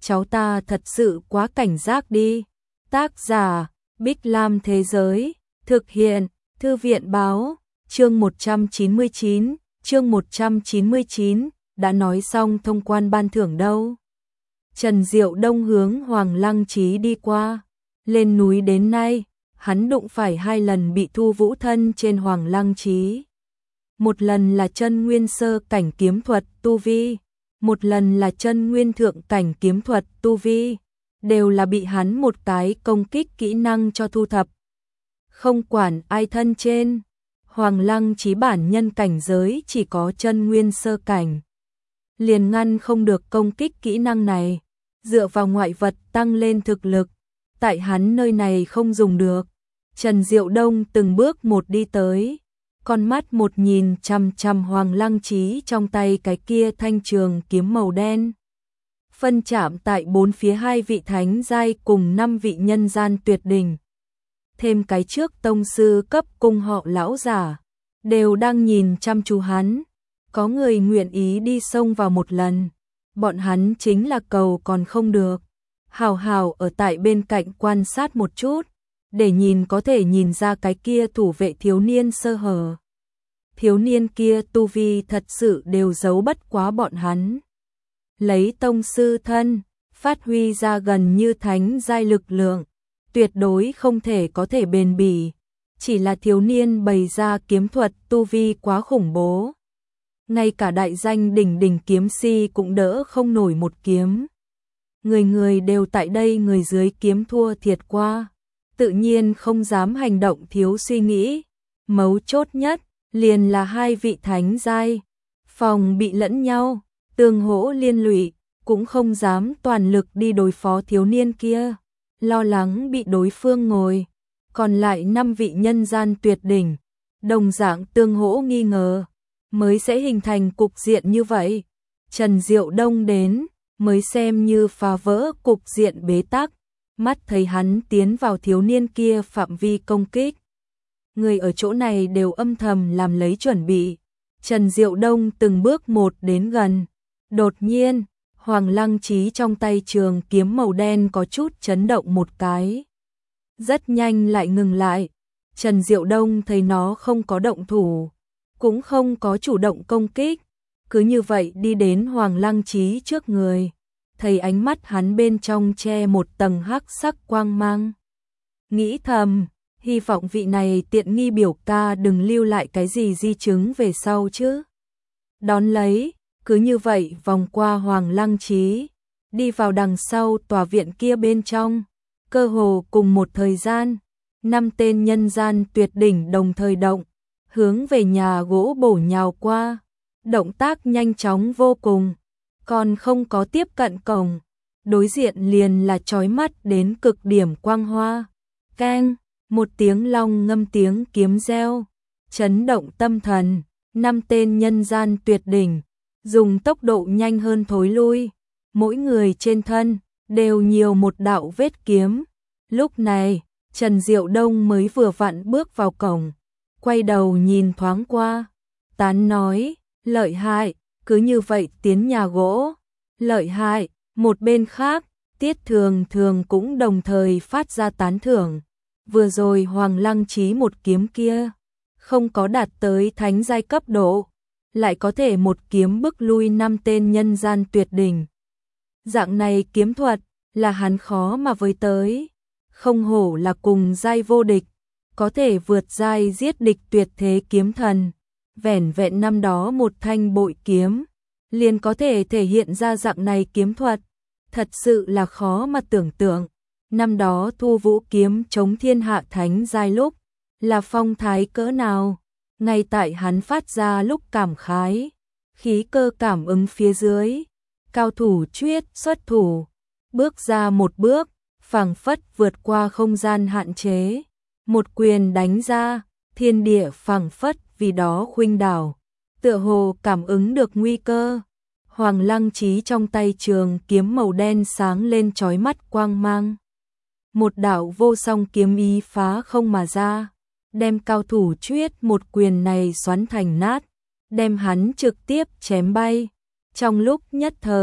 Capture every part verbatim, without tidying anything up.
cháu ta thật sự quá cảnh giác đi. Tác giả, Bích Lam Thế Giới, thực hiện, Thư viện Báo, chương một trăm chín mươi chín, chương một trăm chín mươi chín, đã nói xong thông quan ban thưởng đâu. Trần Diệu Đông hướng Hoàng Lăng Chí đi qua, lên núi đến nay, hắn đụng phải hai lần bị thu vũ thân trên Hoàng Lăng Chí. Một lần là chân nguyên sơ cảnh kiếm thuật tu vi, một lần là chân nguyên thượng cảnh kiếm thuật tu vi, đều là bị hắn một cái công kích kỹ năng cho thu thập. Không quản ai thân trên, Hoàng Lăng Chí bản nhân cảnh giới chỉ có chân nguyên sơ cảnh, liền ngăn không được công kích kỹ năng này, dựa vào ngoại vật tăng lên thực lực, tại hắn nơi này không dùng được. Trần Diệu Đông từng bước một đi tới, con mắt một nhìn chằm chằm Hoàng Lăng Chí trong tay cái kia thanh trường kiếm màu đen. Phân chạm tại bốn phía hai vị thánh giai cùng năm vị nhân gian tuyệt đỉnh. Thêm cái trước tông sư cấp cùng họ lão giả, đều đang nhìn chăm chú hắn. Có người nguyện ý đi xông vào một lần, bọn hắn chính là cầu còn không được. Hào hào ở tại bên cạnh quan sát một chút, để nhìn có thể nhìn ra cái kia thủ vệ thiếu niên sơ hở. Thiếu niên kia tu vi thật sự đều giấu bất quá bọn hắn. Lấy tông sư thân, phát huy ra gần như thánh giai lực lượng, tuyệt đối không thể có thể bền bỉ. Chỉ là thiếu niên bày ra kiếm thuật tu vi quá khủng bố. Ngay cả đại danh đỉnh đỉnh kiếm si cũng đỡ không nổi một kiếm. Người người đều tại đây người dưới kiếm thua thiệt qua, tự nhiên không dám hành động thiếu suy nghĩ. Mấu chốt nhất liền là hai vị thánh giai, phòng bị lẫn nhau, tương hỗ liên lụy, cũng không dám toàn lực đi đối phó thiếu niên kia, lo lắng bị đối phương ngồi. Còn lại năm vị nhân gian tuyệt đỉnh, đồng dạng tương hỗ nghi ngờ, mới sẽ hình thành cục diện như vậy. Trần Diệu Đông đến, mới xem như phá vỡ cục diện bế tắc, mắt thấy hắn tiến vào thiếu niên kia phạm vi công kích. Người ở chỗ này đều âm thầm làm lấy chuẩn bị. Trần Diệu Đông từng bước một đến gần. Đột nhiên, Hoàng Lăng Chí trong tay trường kiếm màu đen có chút chấn động một cái. Rất nhanh lại ngừng lại. Trần Diệu Đông thấy nó không có động thủ, cũng không có chủ động công kích, cứ như vậy đi đến Hoàng Lăng Chí trước người. Thấy ánh mắt hắn bên trong che một tầng hắc sắc quang mang. Nghĩ thầm, hy vọng vị này tiện nghi biểu ca đừng lưu lại cái gì di chứng về sau chứ. Đón lấy, cứ như vậy vòng qua Hoàng Lăng Chí, đi vào đằng sau tòa viện kia bên trong. Cơ hồ cùng một thời gian, năm tên nhân gian tuyệt đỉnh đồng thời động, hướng về nhà gỗ bổ nhào qua. Động tác nhanh chóng vô cùng, còn không có tiếp cận cổng, đối diện liền là chói mắt đến cực điểm quang hoa. Keng, một tiếng long ngâm tiếng kiếm reo, chấn động tâm thần. Năm tên nhân gian tuyệt đỉnh, dùng tốc độ nhanh hơn thối lui, mỗi người trên thân đều nhiều một đạo vết kiếm. Lúc này, Trần Diệu Đông mới vừa vặn bước vào cổng, quay đầu nhìn thoáng qua, tán nói, lợi hại, cứ như vậy tiến nhà gỗ, lợi hại. Một bên khác, Tiết Thường Thường cũng đồng thời phát ra tán thưởng. Vừa rồi Hoàng Lăng Chí một kiếm kia, không có đạt tới thánh giai cấp độ, lại có thể một kiếm bức lui năm tên nhân gian tuyệt đỉnh. Dạng này kiếm thuật là hắn khó mà với tới, không hổ là cùng giai vô địch, có thể vượt giai giết địch tuyệt thế kiếm thần. Vẻn vẹn năm đó một thanh bội kiếm, liền có thể thể hiện ra dạng này kiếm thuật, thật sự là khó mà tưởng tượng. Năm đó Thu Vũ kiếm chống thiên hạ thánh giai lúc, là phong thái cỡ nào, ngay tại hắn phát ra lúc cảm khái, khí cơ cảm ứng phía dưới, cao thủ chuyết xuất thủ, bước ra một bước, phảng phất vượt qua không gian hạn chế, một quyền đánh ra, thiên địa phảng phất vì đó khuynh đảo, tựa hồ cảm ứng được nguy cơ. Hoàng Lăng Chí trong tay trường kiếm màu đen sáng lên chói mắt quang mang. Một đạo vô song kiếm ý phá không mà ra, đem cao thủ chuyết một quyền này xoắn thành nát, đem hắn trực tiếp chém bay. Trong lúc nhất thời,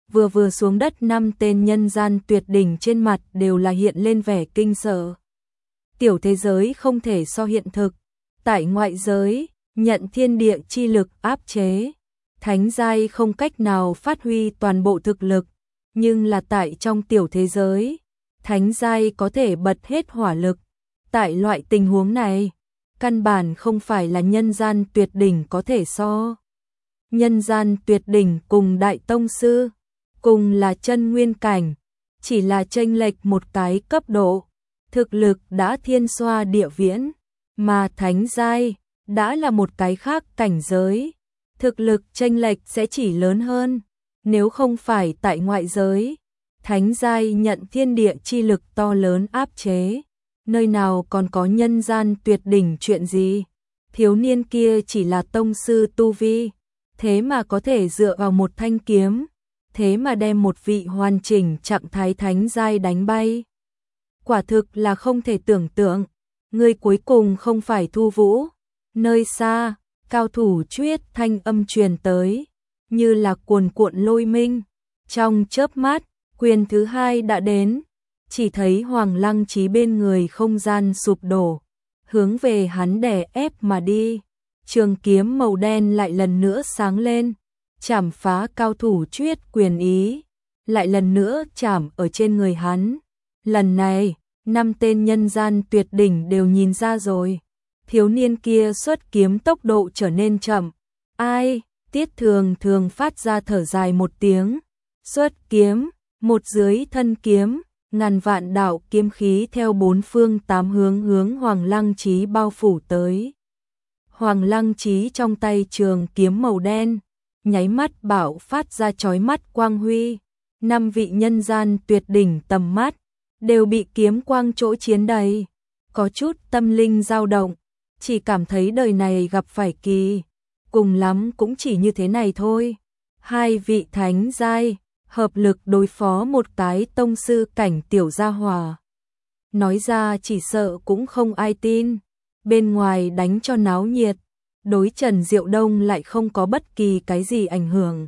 vừa vừa xuống đất năm tên nhân gian tuyệt đỉnh trên mặt đều là hiện lên vẻ kinh sợ. Tiểu thế giới không thể so hiện thực, tại ngoại giới, nhận thiên địa chi lực áp chế, thánh giai không cách nào phát huy toàn bộ thực lực, nhưng là tại trong tiểu thế giới, thánh giai có thể bật hết hỏa lực. Tại loại tình huống này, căn bản không phải là nhân gian tuyệt đỉnh có thể so. Nhân gian tuyệt đỉnh cùng đại tông sư, cùng là chân nguyên cảnh, chỉ là chênh lệch một cái cấp độ, thực lực đã thiên xoa địa viễn, mà thánh giai đã là một cái khác cảnh giới, thực lực chênh lệch sẽ chỉ lớn hơn. Nếu không phải tại ngoại giới, thánh giai nhận thiên địa chi lực to lớn áp chế, nơi nào còn có nhân gian tuyệt đỉnh chuyện gì. Thiếu niên kia chỉ là tông sư tu vi, thế mà có thể dựa vào một thanh kiếm, thế mà đem một vị hoàn chỉnh trạng thái thánh giai đánh bay. Quả thực là không thể tưởng tượng, người cuối cùng không phải Thu Vũ. Nơi xa, cao thủ chuyết thanh âm truyền tới, như là cuồn cuộn lôi minh. Trong chớp mắt, quyền thứ hai đã đến, chỉ thấy Hoàng Lăng Chí bên người không gian sụp đổ, hướng về hắn đè ép mà đi. Trường kiếm màu đen lại lần nữa sáng lên, chảm phá cao thủ chuyết quyền ý, lại lần nữa chảm ở trên người hắn. Lần này, năm tên nhân gian tuyệt đỉnh đều nhìn ra rồi, thiếu niên kia xuất kiếm tốc độ trở nên chậm. Ai? Tiết Thường Thường phát ra thở dài một tiếng, xuất kiếm, một dưới thân kiếm, ngàn vạn đạo kiếm khí theo bốn phương tám hướng hướng Hoàng Lăng Chí bao phủ tới. Hoàng Lăng Chí trong tay trường kiếm màu đen, nháy mắt bạo phát ra chói mắt quang huy, năm vị nhân gian tuyệt đỉnh tầm mắt đều bị kiếm quang chỗ chiến đầy, có chút tâm linh dao động, chỉ cảm thấy đời này gặp phải kỳ, cùng lắm cũng chỉ như thế này thôi. Hai vị thánh giai hợp lực đối phó một cái tông sư cảnh tiểu gia hỏa, nói ra chỉ sợ cũng không ai tin. Bên ngoài đánh cho náo nhiệt, đối Trần Diệu Đông lại không có bất kỳ cái gì ảnh hưởng.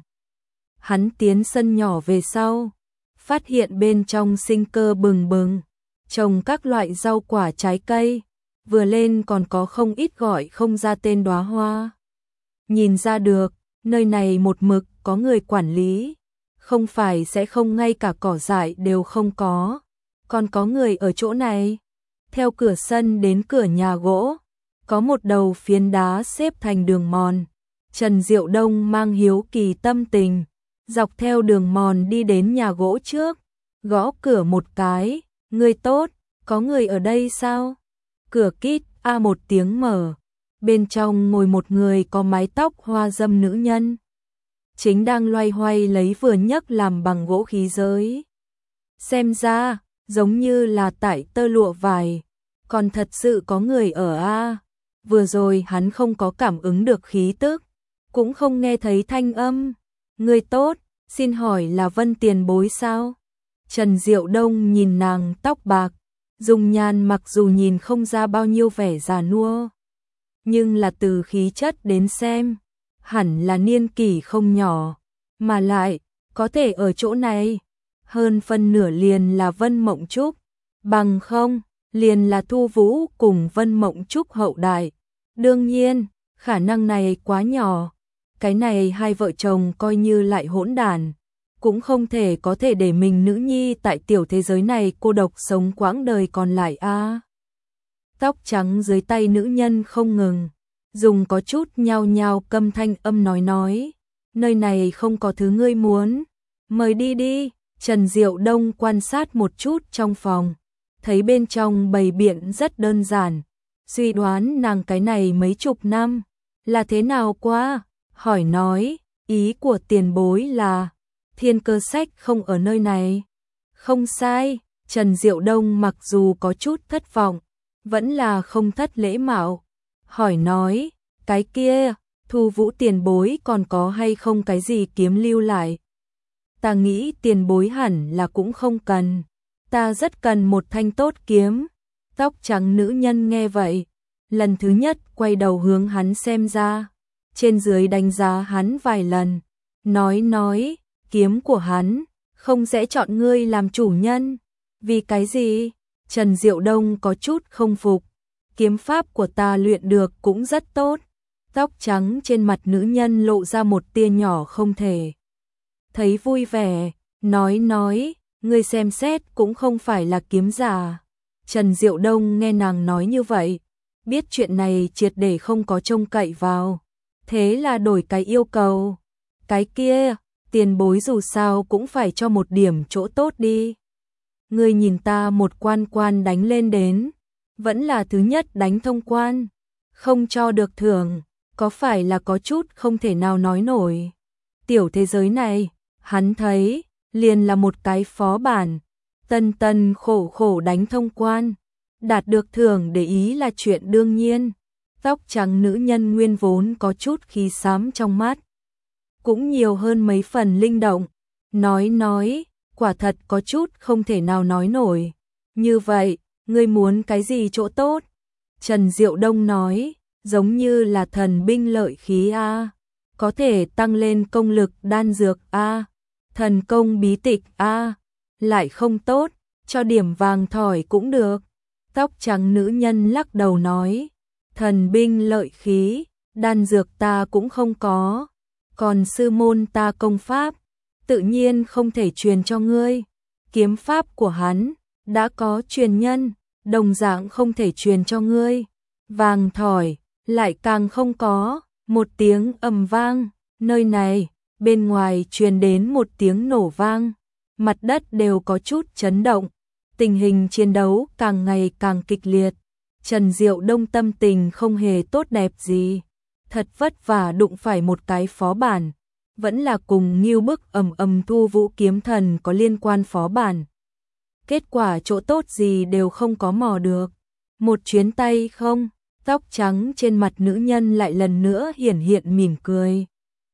Hắn tiến sân nhỏ về sau, phát hiện bên trong sinh cơ bừng bừng, trồng các loại rau quả trái cây, vừa lên còn có không ít gọi không ra tên đóa hoa. Nhìn ra được, nơi này một mực có người quản lý, không phải sẽ không ngay cả cỏ dại đều không có, còn có người ở chỗ này. Theo cửa sân đến cửa nhà gỗ, có một đầu phiến đá xếp thành đường mòn. Trần Diệu Đông mang hiếu kỳ tâm tình, dọc theo đường mòn đi đến nhà gỗ trước, gõ cửa một cái. Người tốt, có người ở đây sao? Cửa kít a một tiếng mở, bên trong ngồi một người có mái tóc hoa dâm nữ nhân, chính đang loay hoay lấy vừa nhấc làm bằng gỗ khí giới. Xem ra giống như là tải tơ lụa vải, còn thật sự có người ở a. Vừa rồi hắn không có cảm ứng được khí tức, cũng không nghe thấy thanh âm. Người tốt, xin hỏi là Vân tiền bối sao? Trần Diệu Đông nhìn nàng tóc bạc, dung nhan mặc dù nhìn không ra bao nhiêu vẻ già nua, nhưng là từ khí chất đến xem, hẳn là niên kỷ không nhỏ, mà lại có thể ở chỗ này, hơn phân nửa liền là Vân Mộng Trúc, bằng không, liền là Thu Vũ cùng Vân Mộng Trúc hậu đại. Đương nhiên, khả năng này quá nhỏ, cái này hai vợ chồng coi như lại hỗn đàn, cũng không thể có thể để mình nữ nhi tại tiểu thế giới này cô độc sống quãng đời còn lại a. À. Tóc trắng dưới tay nữ nhân không ngừng, dùng có chút nhao nhao câm thanh âm nói nói, nơi này không có thứ ngươi muốn, mời đi đi. Trần Diệu Đông quan sát một chút trong phòng, thấy bên trong bày biện rất đơn giản, suy đoán nàng cái này mấy chục năm là thế nào qua, hỏi nói, ý của tiền bối là Thiên Cơ Sách không ở nơi này. Không sai. Trần Diệu Đông mặc dù có chút thất vọng, vẫn là không thất lễ mạo, hỏi nói, cái kia, Thu Vũ tiền bối còn có hay không cái gì kiếm lưu lại? Ta nghĩ tiền bối hẳn là cũng không cần, ta rất cần một thanh tốt kiếm. Tóc trắng nữ nhân nghe vậy, lần thứ nhất quay đầu hướng hắn xem ra, trên dưới đánh giá hắn vài lần, nói nói, kiếm của hắn, không sẽ chọn ngươi làm chủ nhân. Vì cái gì? Trần Diệu Đông có chút không phục. Kiếm pháp của ta luyện được cũng rất tốt. Tóc trắng trên mặt nữ nhân lộ ra một tia nhỏ không thể thấy vui vẻ, nói nói, ngươi xem xét cũng không phải là kiếm giả. Trần Diệu Đông nghe nàng nói như vậy, biết chuyện này triệt để không có trông cậy vào. Thế là đổi cái yêu cầu. Cái kia, tiền bối dù sao cũng phải cho một điểm chỗ tốt đi. Ngươi nhìn ta một quan quan đánh lên đến, vẫn là thứ nhất đánh thông quan, không cho được thưởng, có phải là có chút không thể nào nói nổi. Tiểu thế giới này, hắn thấy, liền là một cái phó bản, tân tân khổ khổ đánh thông quan, đạt được thưởng để ý là chuyện đương nhiên. Tóc trắng nữ nhân nguyên vốn có chút khí xám trong mắt, cũng nhiều hơn mấy phần linh động, nói nói, quả thật có chút không thể nào nói nổi. Như vậy, ngươi muốn cái gì chỗ tốt? Trần Diệu Đông nói, giống như là thần binh lợi khí a, có thể tăng lên công lực đan dược a, thần công bí tịch a, lại không tốt, cho điểm vàng thỏi cũng được. Tóc trắng nữ nhân lắc đầu nói, thần binh lợi khí, đan dược ta cũng không có, còn sư môn ta công pháp, tự nhiên không thể truyền cho ngươi. Kiếm pháp của hắn đã có truyền nhân, đồng dạng không thể truyền cho ngươi. Vàng thỏi lại càng không có. Một tiếng ầm vang, nơi này bên ngoài truyền đến một tiếng nổ vang, mặt đất đều có chút chấn động, tình hình chiến đấu càng ngày càng kịch liệt. Trần Diệu Đông tâm tình không hề tốt đẹp gì, thật vất vả đụng phải một cái phó bản, vẫn là cùng Ngưu Bức ầm ầm Thu Vũ kiếm thần có liên quan phó bản. Kết quả chỗ tốt gì đều không có mò được. Một chuyến tay không, tóc trắng trên mặt nữ nhân lại lần nữa hiển hiện mỉm cười.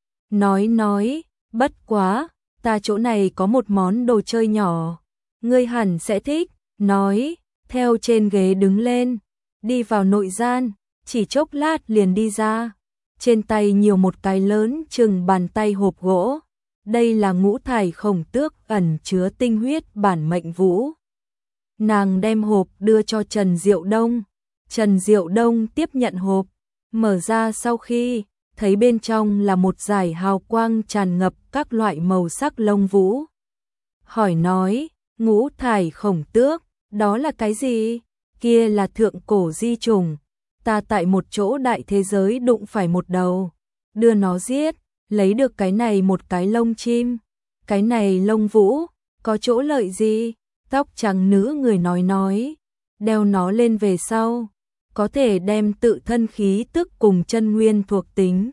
Nói nói, bất quá, ta chỗ này có một món đồ chơi nhỏ, ngươi hẳn sẽ thích. Nói, theo trên ghế đứng lên, đi vào nội gian, chỉ chốc lát liền đi ra. Trên tay nhiều một cái lớn chừng bàn tay hộp gỗ. Đây là ngũ thải khổng tước ẩn chứa tinh huyết bản mệnh vũ. Nàng đem hộp đưa cho Trần Diệu Đông. Trần Diệu Đông tiếp nhận hộp, mở ra sau khi thấy bên trong là một dải hào quang tràn ngập các loại màu sắc lông vũ. Hỏi nói, ngũ thải khổng tước, đó là cái gì? Kia là thượng cổ di trùng. Ta tại một chỗ đại thế giới đụng phải một đầu, đưa nó giết, lấy được cái này một cái lông chim. Cái này lông vũ, có chỗ lợi gì? Tóc trắng nữ người nói nói, đeo nó lên về sau, có thể đem tự thân khí tức cùng chân nguyên thuộc tính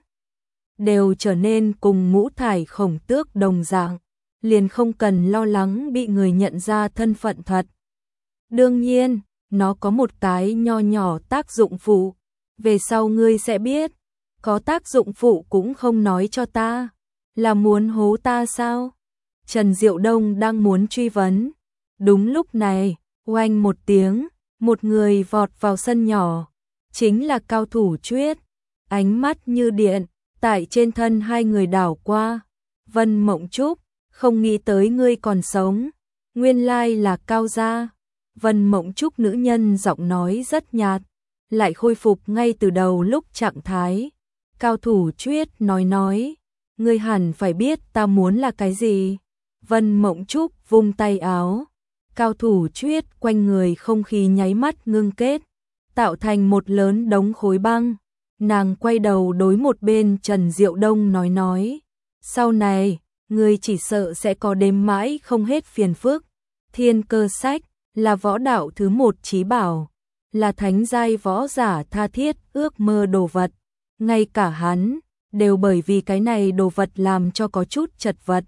đều trở nên cùng ngũ thải khổng tước đồng dạng, liền không cần lo lắng bị người nhận ra thân phận thật. Đương nhiên, nó có một cái nho nhỏ tác dụng phụ, về sau ngươi sẽ biết. Có tác dụng phụ cũng không nói cho ta, là muốn hố ta sao? Trần Diệu Đông đang muốn truy vấn. Đúng lúc này, oanh một tiếng, một người vọt vào sân nhỏ, chính là Cao Thủ Chuyết. Ánh mắt như điện, tại trên thân hai người đảo qua. Vân Mộng Trúc, không nghĩ tới ngươi còn sống, nguyên lai là Cao gia. Vân Mộng Trúc nữ nhân giọng nói rất nhạt, lại khôi phục ngay từ đầu lúc trạng thái. Cao Thủ Chuyết nói nói, ngươi hẳn phải biết ta muốn là cái gì. Vân Mộng Trúc vung tay áo, Cao Thủ Chuyết quanh người không khí nháy mắt ngưng kết, tạo thành một lớn đống khối băng. Nàng quay đầu đối một bên Trần Diệu Đông nói nói, sau này, ngươi chỉ sợ sẽ có đếm mãi không hết phiền phức. Thiên Cơ Sách là võ đạo thứ một chí bảo, là thánh giai võ giả tha thiết ước mơ đồ vật. Ngay cả hắn, đều bởi vì cái này đồ vật làm cho có chút chật vật.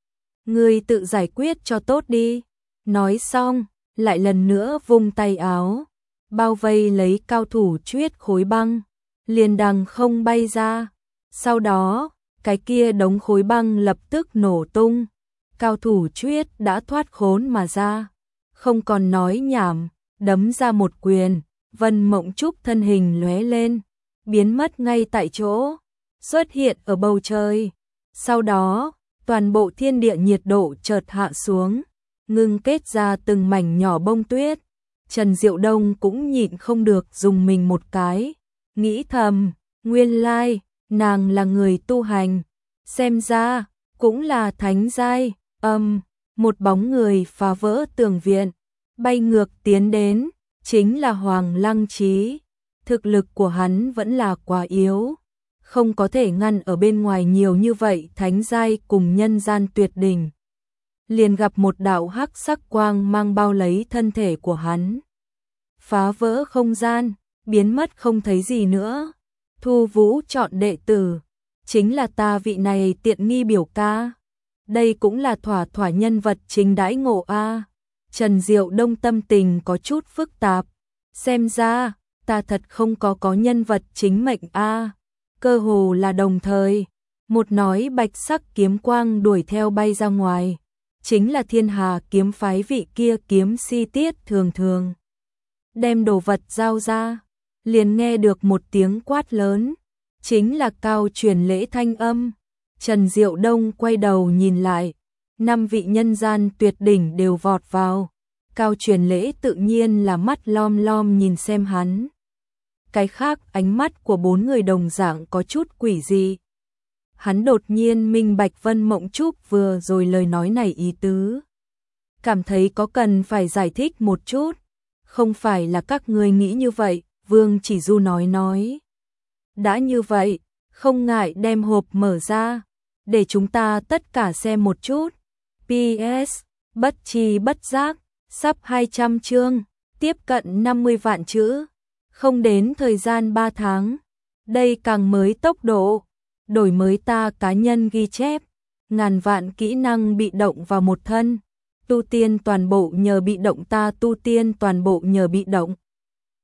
Ngươi tự giải quyết cho tốt đi. Nói xong, lại lần nữa vung tay áo, bao vây lấy Cao Thủ Chuyết khối băng, liền đằng không bay ra. Sau đó, cái kia đống khối băng lập tức nổ tung. Cao Thủ Chuyết đã thoát khốn mà ra, không còn nói nhảm, đấm ra một quyền. Vân Mộng Trúc thân hình lóe lên, biến mất ngay tại chỗ, xuất hiện ở bầu trời. Sau đó, toàn bộ thiên địa nhiệt độ chợt hạ xuống, ngưng kết ra từng mảnh nhỏ bông tuyết. Trần Diệu Đông cũng nhịn không được dùng mình một cái, nghĩ thầm, nguyên lai, nàng là người tu hành, xem ra, cũng là thánh giai. Âm, một bóng người phá vỡ tường viện, bay ngược tiến đến, chính là Hoàng Lăng Trí. Thực lực của hắn vẫn là quá yếu, không có thể ngăn ở bên ngoài nhiều như vậy thánh giai cùng nhân gian tuyệt đỉnh. Liền gặp một đạo hắc sắc quang mang bao lấy thân thể của hắn, phá vỡ không gian, biến mất không thấy gì nữa. Thu Vũ chọn đệ tử, chính là ta vị này tiện nghi biểu ca. Đây cũng là thỏa thỏa nhân vật chính đãi ngộ a. Trần Diệu Đông tâm tình có chút phức tạp, xem ra ta thật không có có nhân vật chính mệnh a. Cơ hồ là đồng thời, một nói bạch sắc kiếm quang đuổi theo bay ra ngoài, chính là Thiên Hà kiếm phái vị kia kiếm si Tiết Thường Thường. Đem đồ vật giao ra, liền nghe được một tiếng quát lớn, chính là Cao Truyền Lễ thanh âm. Trần Diệu Đông quay đầu nhìn lại, năm vị nhân gian tuyệt đỉnh đều vọt vào. Cao Truyền Lễ tự nhiên là mắt lom lom nhìn xem hắn. Cái khác ánh mắt của bốn người đồng dạng có chút quỷ dị. Hắn đột nhiên minh bạch Vân Mộng Trúc vừa rồi lời nói này ý tứ. Cảm thấy có cần phải giải thích một chút. Không phải là các ngươi nghĩ như vậy, Vương Chỉ Du nói nói. Đã như vậy, không ngại đem hộp mở ra, để chúng ta tất cả xem một chút. pê ét, bất chi bất giác, sắp hai trăm chương, tiếp cận năm mươi vạn chữ. Không đến thời gian ba tháng, đây càng mới tốc độ, đổi mới ta cá nhân ghi chép, ngàn vạn kỹ năng bị động vào một thân, tu tiên toàn bộ nhờ bị động ta tu tiên toàn bộ nhờ bị động.